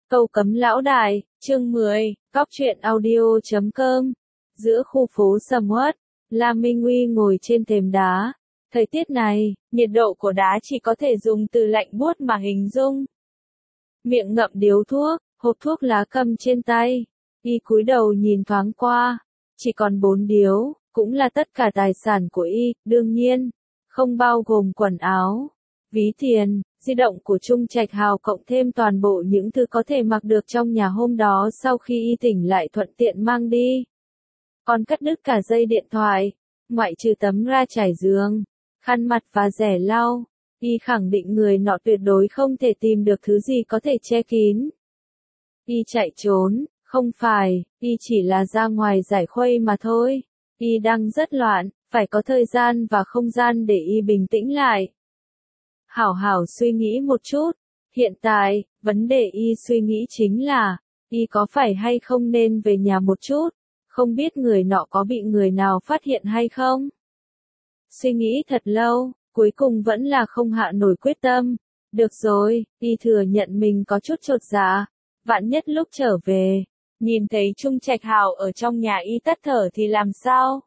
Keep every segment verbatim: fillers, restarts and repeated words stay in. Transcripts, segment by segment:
Câu cấm lão đại, chương mười, góc truyện audio chấm com. Giữa khu phố sầm uất, La Minh Uy ngồi trên thềm đá. Thời tiết này, nhiệt độ của đá chỉ có thể dùng từ lạnh buốt mà hình dung. Miệng ngậm điếu thuốc, hộp thuốc lá cầm trên tay. Y cúi đầu nhìn thoáng qua. Chỉ còn bốn điếu, cũng là tất cả tài sản của Y, đương nhiên, không bao gồm quần áo, ví tiền, di động của Trung Trạch Hào cộng thêm toàn bộ những thứ có thể mặc được trong nhà hôm đó sau khi Y tỉnh lại thuận tiện mang đi. Còn cắt đứt cả dây điện thoại, ngoại trừ tấm ra trải giường, khăn mặt và rẻ lau, Y khẳng định người nọ tuyệt đối không thể tìm được thứ gì có thể che kín. Y chạy trốn, không phải, Y chỉ là ra ngoài giải khuây mà thôi. Y đang rất loạn, phải có thời gian và không gian để Y bình tĩnh lại. Hảo hảo suy nghĩ một chút. Hiện tại, vấn đề Y suy nghĩ chính là, Y có phải hay không nên về nhà một chút, không biết người nọ có bị người nào phát hiện hay không. Suy nghĩ thật lâu, cuối cùng vẫn là không hạ nổi quyết tâm. Được rồi, Y thừa nhận mình có chút chột dạ. Vạn nhất lúc trở về, nhìn thấy Trung Trạch Hào ở trong nhà Y tắt thở thì làm sao?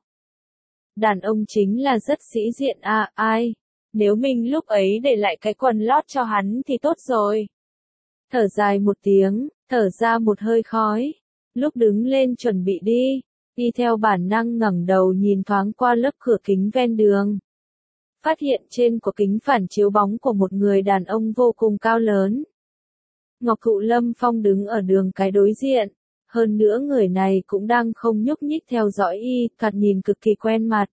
Đàn ông chính là rất sĩ diện à, ai? Nếu mình lúc ấy để lại cái quần lót cho hắn thì tốt rồi. Thở dài một tiếng, thở ra một hơi khói. Lúc đứng lên chuẩn bị đi, Y theo bản năng ngẩng đầu nhìn thoáng qua lớp cửa kính ven đường. Phát hiện trên của kính phản chiếu bóng của một người đàn ông vô cùng cao lớn. Ngọc Thụ Lâm Phong đứng ở đường cái đối diện. Hơn nữa người này cũng đang không nhúc nhích theo dõi Y, thoạt nhìn cực kỳ quen mặt.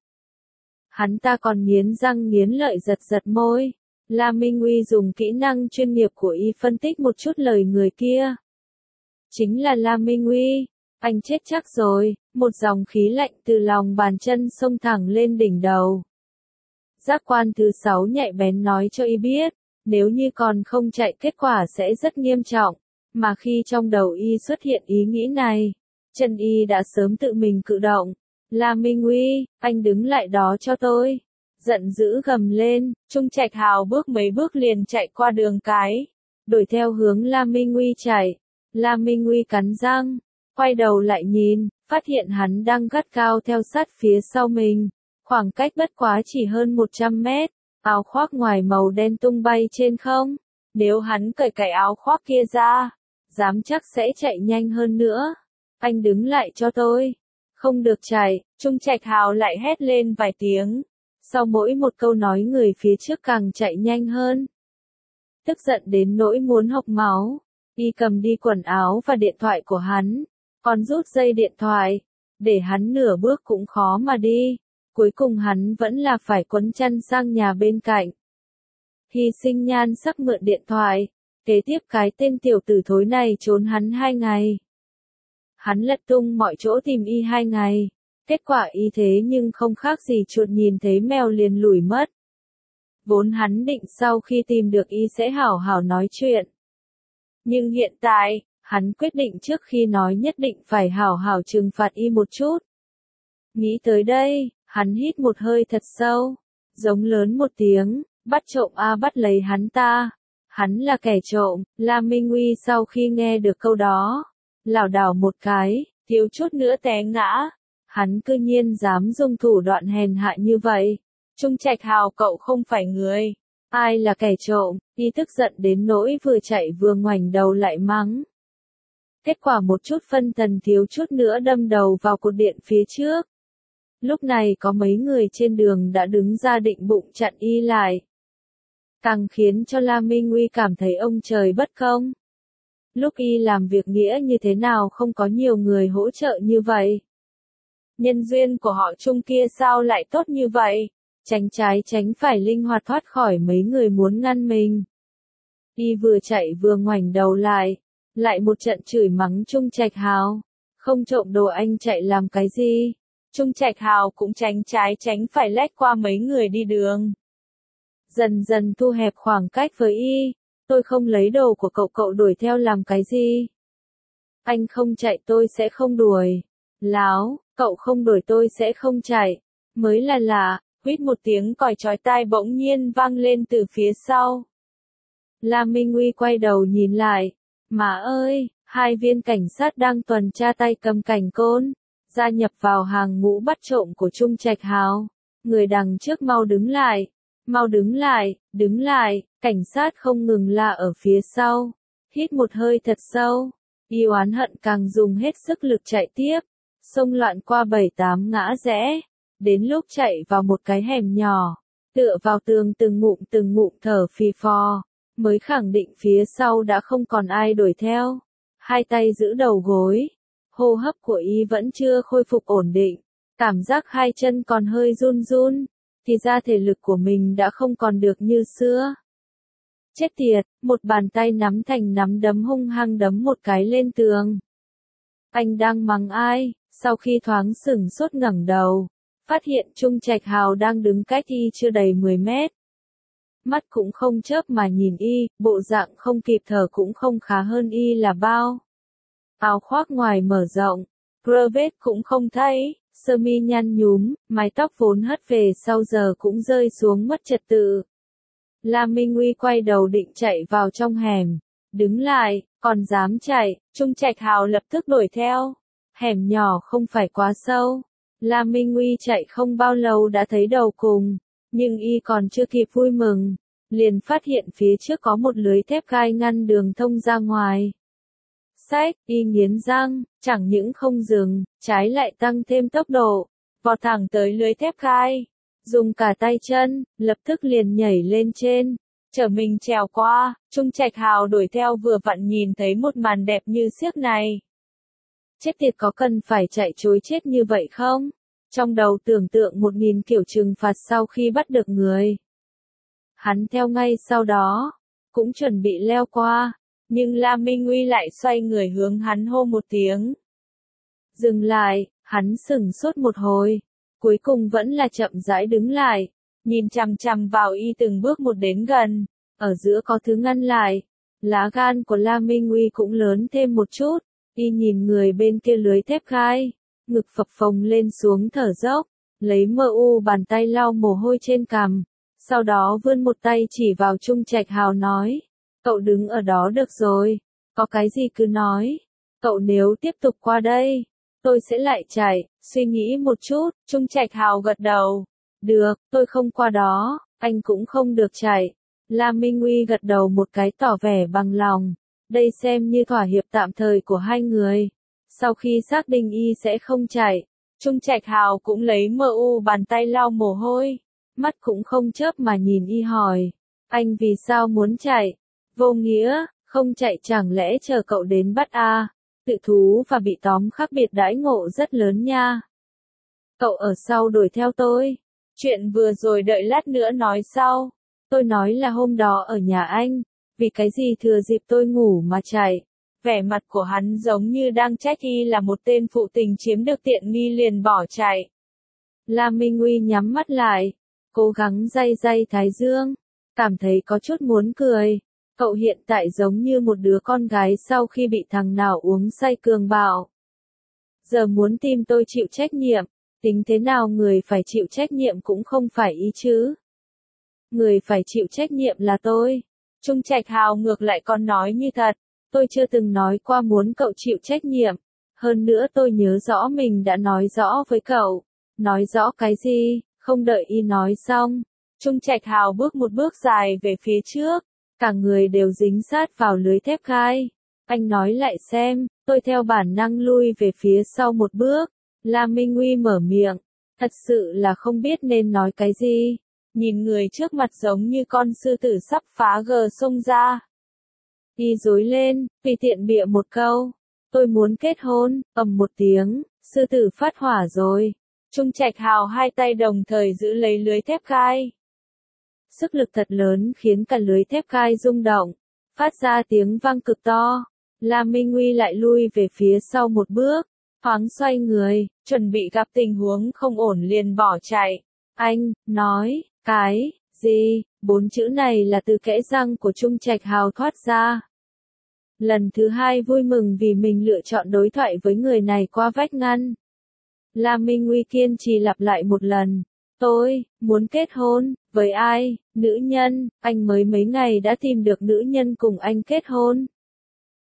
Hắn ta còn nghiến răng nghiến lợi giật giật môi. La Minh Uy dùng kỹ năng chuyên nghiệp của Y phân tích một chút lời người kia. Chính là La Minh Uy, anh chết chắc rồi, một dòng khí lạnh từ lòng bàn chân xông thẳng lên đỉnh đầu. Giác quan thứ sáu nhạy bén nói cho Y biết, nếu như còn không chạy kết quả sẽ rất nghiêm trọng. Mà khi trong đầu Y xuất hiện ý nghĩ này, chân Y đã sớm tự mình cử động. La Minh Uy, anh đứng lại đó cho tôi. Giận dữ gầm lên, Trung Trạch Hào bước mấy bước liền chạy qua đường cái, đuổi theo hướng La Minh Uy chạy. La Minh Uy cắn răng, quay đầu lại nhìn, phát hiện hắn đang gắt cao theo sát phía sau mình. Khoảng cách bất quá chỉ hơn một trăm mét, áo khoác ngoài màu đen tung bay trên không. Nếu hắn cởi cái áo khoác kia ra, dám chắc sẽ chạy nhanh hơn nữa. Anh đứng lại cho tôi. Không được chạy, Trung Trạch Hào lại hét lên vài tiếng. Sau mỗi một câu nói người phía trước càng chạy nhanh hơn. Tức giận đến nỗi muốn hộc máu. Y cầm đi quần áo và điện thoại của hắn. Còn rút dây điện thoại. Để hắn nửa bước cũng khó mà đi. Cuối cùng hắn vẫn là phải quấn chăn sang nhà bên cạnh. Hy sinh nhan sắc mượn điện thoại. Kế tiếp cái tên tiểu tử thối này trốn hắn hai ngày. Hắn lật tung mọi chỗ tìm Y hai ngày. Kết quả Y thế nhưng không khác gì chuột nhìn thấy mèo liền lủi mất. Vốn hắn định sau khi tìm được Y sẽ hảo hảo nói chuyện. Nhưng hiện tại, hắn quyết định trước khi nói nhất định phải hảo hảo trừng phạt Y một chút. Nghĩ tới đây, hắn hít một hơi thật sâu, giống lớn một tiếng, bắt trộm a bắt lấy hắn ta. Hắn là kẻ trộm. La Minh Uy sau khi nghe được câu đó, lảo đảo một cái, thiếu chút nữa té ngã. Hắn cư nhiên dám dùng thủ đoạn hèn hạ như vậy. Trung Trạch Hào cậu không phải người. Ai là kẻ trộm? Y tức giận đến nỗi vừa chạy vừa ngoảnh đầu lại mắng. Kết quả một chút phân thần thiếu chút nữa đâm đầu vào cột điện phía trước. Lúc này có mấy người trên đường đã đứng ra định bụng chặn Y lại. Càng khiến cho La Minh Uy cảm thấy ông trời bất công. Lúc Y làm việc nghĩa như thế nào không có nhiều người hỗ trợ như vậy. Nhân duyên của họ Trung kia sao lại tốt như vậy, tránh trái tránh phải linh hoạt thoát khỏi mấy người muốn ngăn mình. Y vừa chạy vừa ngoảnh đầu lại, lại một trận chửi mắng Trung Trạch Hào. Không trộm đồ anh chạy làm cái gì? Trung Trạch Hào cũng tránh trái tránh phải lách qua mấy người đi đường. Dần dần thu hẹp khoảng cách với Y. Tôi không lấy đồ của cậu, cậu đuổi theo làm cái gì? Anh không chạy tôi sẽ không đuổi. Láo, cậu không đuổi tôi sẽ không chạy. Mới là lạ, huýt một tiếng còi chói tai bỗng nhiên vang lên từ phía sau. La Minh Uy quay đầu nhìn lại, Má ơi, hai viên cảnh sát đang tuần tra tay cầm cảnh côn, gia nhập vào hàng ngũ bắt trộm của Trung Trạch Hào. Người đằng trước mau đứng lại, mau đứng lại, đứng lại, cảnh sát không ngừng la ở phía sau. Hít một hơi thật sâu, y oán hận càng dùng hết sức lực chạy tiếp, xông loạn qua bảy tám ngã rẽ, đến lúc chạy vào một cái hẻm nhỏ, tựa vào tường từng ngụm từng ngụm thở phì phò, mới khẳng định phía sau đã không còn ai đuổi theo. Hai tay giữ đầu gối, hô hấp của y vẫn chưa khôi phục ổn định, cảm giác hai chân còn hơi run run, thì ra thể lực của mình đã không còn được như xưa. Chết tiệt, một bàn tay nắm thành nắm đấm hung hăng đấm một cái lên tường. Anh đang mắng ai? Sau khi thoáng sửng sốt ngẩng đầu, phát hiện Trung Trạch Hào đang đứng cách y chưa đầy mười mét. Mắt cũng không chớp mà nhìn y, bộ dạng không kịp thở cũng không khá hơn y là bao. Áo khoác ngoài mở rộng, cravat cũng không thấy, sơ mi nhăn nhúm, mái tóc vốn hất về sau giờ cũng rơi xuống mất trật tự. La Minh Uy quay đầu định chạy vào trong hẻm, đứng lại, còn dám chạy, Trung Trạch Hào lập tức đuổi theo. Hẻm nhỏ không phải quá sâu, La Minh Uy chạy không bao lâu đã thấy đầu cùng, nhưng y còn chưa kịp vui mừng, liền phát hiện phía trước có một lưới thép gai ngăn đường thông ra ngoài. Xách, y nghiến răng, chẳng những không dừng, trái lại tăng thêm tốc độ, vọt thẳng tới lưới thép gai. Dùng cả tay chân, lập tức liền nhảy lên trên, chở mình trèo qua. Trung Trạch Hào đuổi theo vừa vặn nhìn thấy một màn đẹp như xiếc này. Chết tiệt, có cần phải chạy trối chết như vậy không? Trong đầu tưởng tượng một nghìn kiểu trừng phạt sau khi bắt được người. Hắn theo ngay sau đó, cũng chuẩn bị leo qua, nhưng La Minh Uy lại xoay người hướng hắn hô một tiếng. Dừng lại, hắn sửng sốt một hồi. Cuối cùng vẫn là chậm rãi đứng lại, nhìn chằm chằm vào y từng bước một đến gần, ở giữa có thứ ngăn lại. Lá gan của La Minh Uy cũng lớn thêm một chút, y nhìn người bên kia lưới thép gai, ngực phập phồng lên xuống thở dốc, lấy mờ u bàn tay lau mồ hôi trên cằm, sau đó vươn một tay chỉ vào Trung Trạch Hào nói, cậu đứng ở đó được rồi, có cái gì cứ nói, cậu nếu tiếp tục qua đây, tôi sẽ lại chạy. Suy nghĩ một chút, Trung Trạch Hào gật đầu. Được, tôi không qua đó, anh cũng không được chạy. La Minh Uy gật đầu một cái tỏ vẻ bằng lòng. Đây xem như thỏa hiệp tạm thời của hai người. Sau khi xác định y sẽ không chạy, Trung Trạch Hào cũng lấy mờ u bàn tay lau mồ hôi. Mắt cũng không chớp mà nhìn y hỏi. Anh vì sao muốn chạy? Vô nghĩa, không chạy chẳng lẽ chờ cậu đến bắt à? Tự thú và bị tóm khác biệt đãi ngộ rất lớn nha. Cậu ở sau đuổi theo tôi. Chuyện vừa rồi đợi lát nữa nói sau. Tôi nói là hôm đó ở nhà anh. Vì cái gì thừa dịp tôi ngủ mà chạy. Vẻ mặt của hắn giống như đang trách y là một tên phụ tình chiếm được tiện nghi liền bỏ chạy. La Minh Uy nhắm mắt lại. Cố gắng day day thái dương. Cảm thấy có chút muốn cười. Cậu hiện tại giống như một đứa con gái sau khi bị thằng nào uống say cường bạo. Giờ muốn tìm tôi chịu trách nhiệm, tính thế nào người phải chịu trách nhiệm cũng không phải ý chứ. Người phải chịu trách nhiệm là tôi. Trung Trạch Hào ngược lại còn nói như thật, tôi chưa từng nói qua muốn cậu chịu trách nhiệm. Hơn nữa tôi nhớ rõ mình đã nói rõ với cậu. Nói rõ cái gì, không đợi y nói xong. Trung Trạch Hào bước một bước dài về phía trước. Cả người đều dính sát vào lưới thép gai. Anh nói lại xem, tôi theo bản năng lui về phía sau một bước. La Minh Uy mở miệng. Thật sự là không biết nên nói cái gì. Nhìn người trước mặt giống như con sư tử sắp phá gờ xông ra. Y rối lên, tùy tiện bịa một câu. Tôi muốn kết hôn, ầm một tiếng, sư tử phát hỏa rồi. Trung Trạch Hào hai tay đồng thời giữ lấy lưới thép gai. Sức lực thật lớn khiến cả lưới thép gai rung động, phát ra tiếng vang cực to. La Minh Uy lại lui về phía sau một bước, thoáng xoay người, chuẩn bị gặp tình huống không ổn liền bỏ chạy. Anh, nói, cái, gì, bốn chữ này là từ kẽ răng của Trung Trạch Hào thoát ra. Lần thứ hai vui mừng vì mình lựa chọn đối thoại với người này qua vách ngăn. La Minh Uy kiên trì lặp lại một lần. Tôi, muốn kết hôn, với ai, nữ nhân, anh mới mấy ngày đã tìm được nữ nhân cùng anh kết hôn.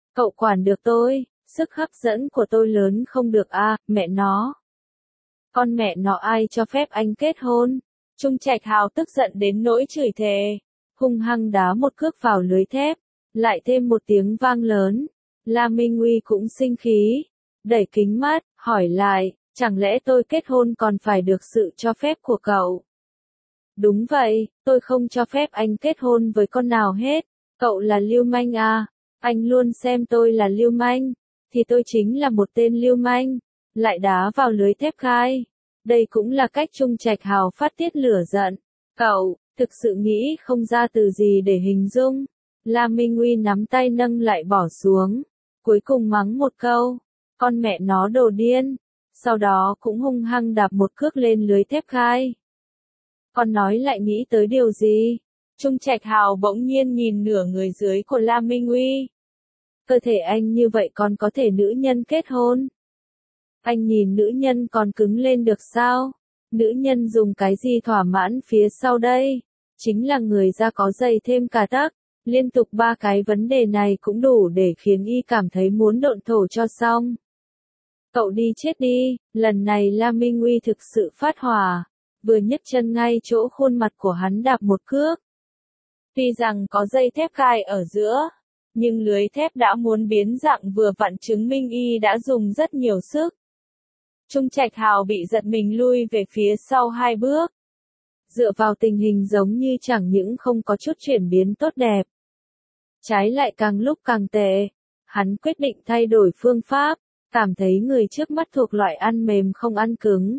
Cậu quản được tôi, sức hấp dẫn của tôi lớn không được à, mẹ nó. Con mẹ nó ai cho phép anh kết hôn? Trung Trạch Hào tức giận đến nỗi chửi thề, hung hăng đá một cước vào lưới thép, lại thêm một tiếng vang lớn. La Minh Uy cũng sinh khí, đẩy kính mắt, hỏi lại, chẳng lẽ tôi kết hôn còn phải được sự cho phép của cậu? Đúng vậy, tôi không cho phép anh kết hôn với con nào hết, cậu là lưu manh à, anh luôn xem tôi là lưu manh, thì tôi chính là một tên lưu manh, lại đá vào lưới thép khai. Đây cũng là cách Trung Trạch Hào phát tiết lửa giận. Cậu, thực sự nghĩ không ra từ gì để hình dung. La Minh Uy nắm tay nâng lại bỏ xuống, cuối cùng mắng một câu, con mẹ nó đồ điên, sau đó cũng hung hăng đạp một cước lên lưới thép khai. Con nói lại nghĩ tới điều gì? Trung Trạch Hào bỗng nhiên nhìn nửa người dưới của La Minh Uy. Cơ thể anh như vậy còn có thể nữ nhân kết hôn? Anh nhìn nữ nhân còn cứng lên được sao? Nữ nhân dùng cái gì thỏa mãn phía sau đây? Chính là người da có dày thêm cả tấc. Liên tục ba cái vấn đề này cũng đủ để khiến y cảm thấy muốn độn thổ cho xong. Cậu đi chết đi, lần này La Minh Uy thực sự phát hỏa, vừa nhấc chân ngay chỗ khuôn mặt của hắn đạp một cước. Tuy rằng có dây thép gai ở giữa, nhưng lưới thép đã muốn biến dạng vừa vặn chứng minh y đã dùng rất nhiều sức. Trung Trạch Hào bị giật mình lui về phía sau hai bước. Dựa vào tình hình giống như chẳng những không có chút chuyển biến tốt đẹp, trái lại càng lúc càng tệ, hắn quyết định thay đổi phương pháp, cảm thấy người trước mắt thuộc loại ăn mềm không ăn cứng.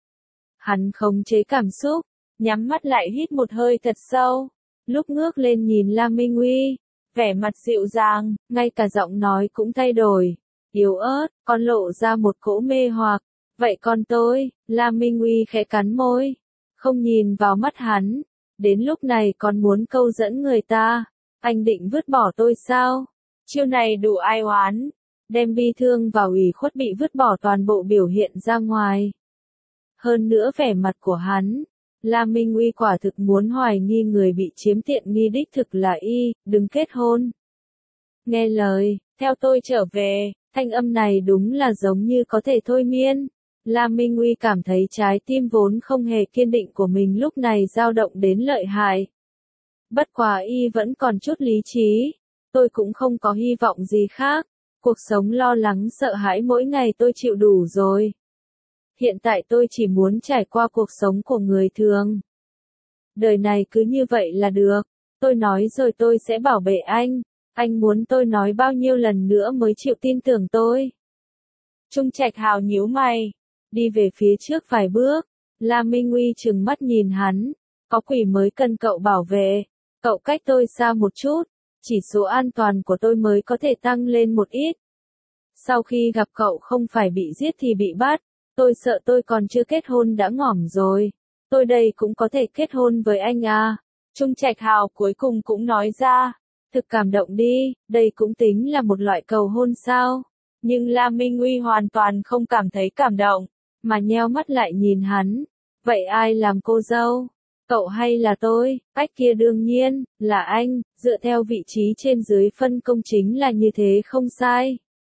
Hắn khống chế cảm xúc, nhắm mắt lại hít một hơi thật sâu, lúc ngước lên nhìn La Minh Uy, vẻ mặt dịu dàng, ngay cả giọng nói cũng thay đổi, yếu ớt, còn lộ ra một cỗ mê hoặc. Vậy con tôi, La Minh Uy khẽ cắn môi, không nhìn vào mắt hắn, đến lúc này còn muốn câu dẫn người ta, anh định vứt bỏ tôi sao? Chiêu này đủ ai oán, đem bi thương và ủy khuất bị vứt bỏ toàn bộ biểu hiện ra ngoài. Hơn nữa vẻ mặt của hắn, La Minh Uy quả thực muốn hoài nghi người bị chiếm tiện nghi đích thực là y, đừng kết hôn. Nghe lời, theo tôi trở về, thanh âm này đúng là giống như có thể thôi miên. La Minh Uy cảm thấy trái tim vốn không hề kiên định của mình lúc này dao động đến lợi hại. Bất quá y vẫn còn chút lý trí, tôi cũng không có hy vọng gì khác, cuộc sống lo lắng sợ hãi mỗi ngày tôi chịu đủ rồi. Hiện tại tôi chỉ muốn trải qua cuộc sống của người thường. Đời này cứ như vậy là được, tôi nói rồi tôi sẽ bảo vệ anh, anh muốn tôi nói bao nhiêu lần nữa mới chịu tin tưởng tôi. Trung Trạch Hào nhíu mày, đi về phía trước vài bước, La Minh Uy trừng mắt nhìn hắn, có quỷ mới cần cậu bảo vệ, cậu cách tôi xa một chút, chỉ số an toàn của tôi mới có thể tăng lên một ít. Sau khi gặp cậu không phải bị giết thì bị bắt, tôi sợ tôi còn chưa kết hôn đã ngỏm rồi, tôi đây cũng có thể kết hôn với anh à. Trung Trạch Hào cuối cùng cũng nói ra, thực cảm động đi, đây cũng tính là một loại cầu hôn sao. Nhưng La Minh Uy hoàn toàn không cảm thấy cảm động, mà nheo mắt lại nhìn hắn. Vậy ai làm cô dâu? Cậu hay là tôi? Cách kia đương nhiên, là anh, dựa theo vị trí trên dưới phân công chính là như thế không sai.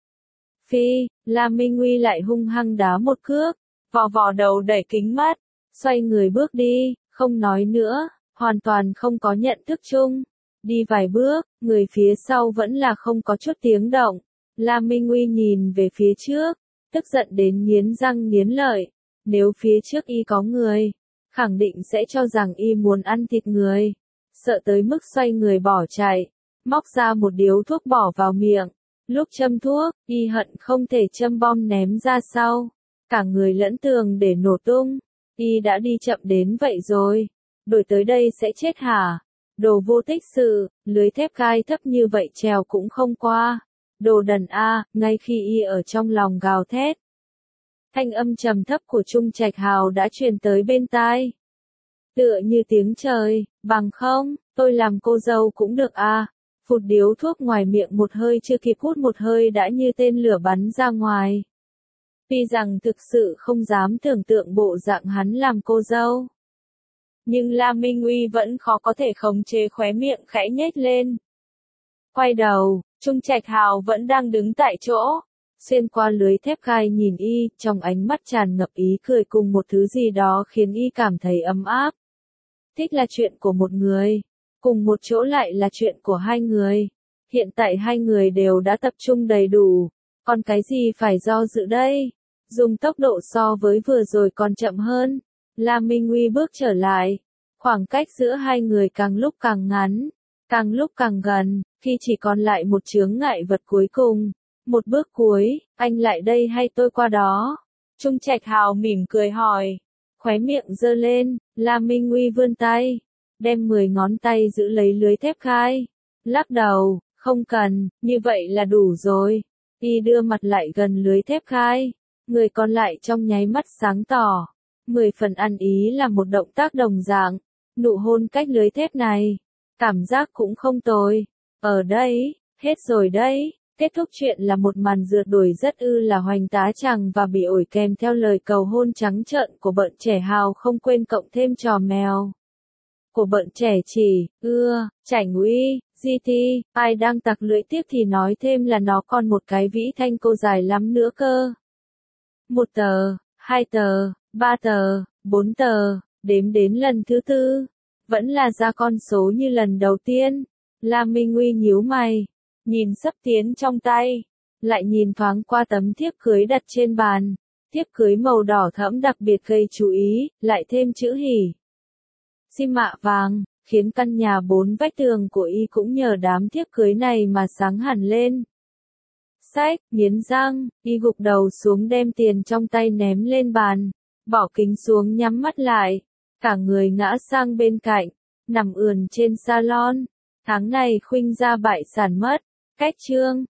Phi, La Minh Uy lại hung hăng đá một cước, vò vò đầu đẩy kính mắt, xoay người bước đi, không nói nữa, hoàn toàn không có nhận thức chung. Đi vài bước, người phía sau vẫn là không có chút tiếng động. La Minh Uy nhìn về phía trước, tức giận đến nghiến răng nghiến lợi, nếu phía trước y có người, khẳng định sẽ cho rằng y muốn ăn thịt người, sợ tới mức xoay người bỏ chạy, móc ra một điếu thuốc bỏ vào miệng, lúc châm thuốc, y hận không thể châm bom ném ra sau, cả người lẫn tường để nổ tung, y đã đi chậm đến vậy rồi, đổi tới đây sẽ chết hả? Đồ vô tích sự, lưới thép gai thấp như vậy trèo cũng không qua. Đồ đần a, ngay khi y ở trong lòng gào thét. Thanh âm trầm thấp của Trung Trạch Hào đã truyền tới bên tai. Tựa như tiếng trời, bằng không, tôi làm cô dâu cũng được a. Phụt điếu thuốc ngoài miệng một hơi chưa kịp hút một hơi đã như tên lửa bắn ra ngoài. Tuy rằng thực sự không dám tưởng tượng bộ dạng hắn làm cô dâu. Nhưng La Minh Uy vẫn khó có thể khống chế khóe miệng khẽ nhếch lên. Quay đầu, Trung Trạch Hào vẫn đang đứng tại chỗ, xuyên qua lưới thép gai nhìn y, trong ánh mắt tràn ngập ý cười cùng một thứ gì đó khiến y cảm thấy ấm áp. Thích là chuyện của một người, cùng một chỗ lại là chuyện của hai người. Hiện tại hai người đều đã tập trung đầy đủ, còn cái gì phải do dự đây? Dùng tốc độ so với vừa rồi còn chậm hơn. La Minh Uy bước trở lại, khoảng cách giữa hai người càng lúc càng ngắn, càng lúc càng gần, khi chỉ còn lại một chướng ngại vật cuối cùng. Một bước cuối, anh lại đây hay tôi qua đó? Trung Trạch Hào mỉm cười hỏi, khóe miệng giơ lên, La Minh Uy vươn tay, đem mười ngón tay giữ lấy lưới thép gai. Lắc đầu, không cần, như vậy là đủ rồi. Y đưa mặt lại gần lưới thép gai, người còn lại trong nháy mắt sáng tỏ. Mười phần ăn ý là một động tác đồng dạng, nụ hôn cách lưới thép này. Cảm giác cũng không tồi. Ở đây, hết rồi đấy. Kết thúc chuyện là một màn rượt đuổi rất ư là hoành tá chàng và bị ổi kèm theo lời cầu hôn trắng trợn của bọn trẻ Hào, không quên cộng thêm trò mèo của bọn trẻ chỉ, ưa, Chảnh Uy, giê tê, ai đang tặc lưỡi tiếp thì nói thêm là nó còn một cái vĩ thanh cô dài lắm nữa cơ. Một tờ, hai tờ, ba tờ, bốn tờ, đếm đến lần thứ tư, vẫn là ra con số như lần đầu tiên. La Minh Uy nhíu mày, nhìn sấp tiến trong tay, lại nhìn thoáng qua tấm thiếp cưới đặt trên bàn. Thiếp cưới màu đỏ thẫm đặc biệt gây chú ý, lại thêm chữ hỉ. Sim mạ vàng, khiến căn nhà bốn vách tường của y cũng nhờ đám thiếp cưới này mà sáng hẳn lên. Sách, nghiến răng, y gục đầu xuống đem tiền trong tay ném lên bàn, bỏ kính xuống nhắm mắt lại, cả người ngã sang bên cạnh, nằm ườn trên salon. Tháng này Khuynh gia bại sản mất, cách chương.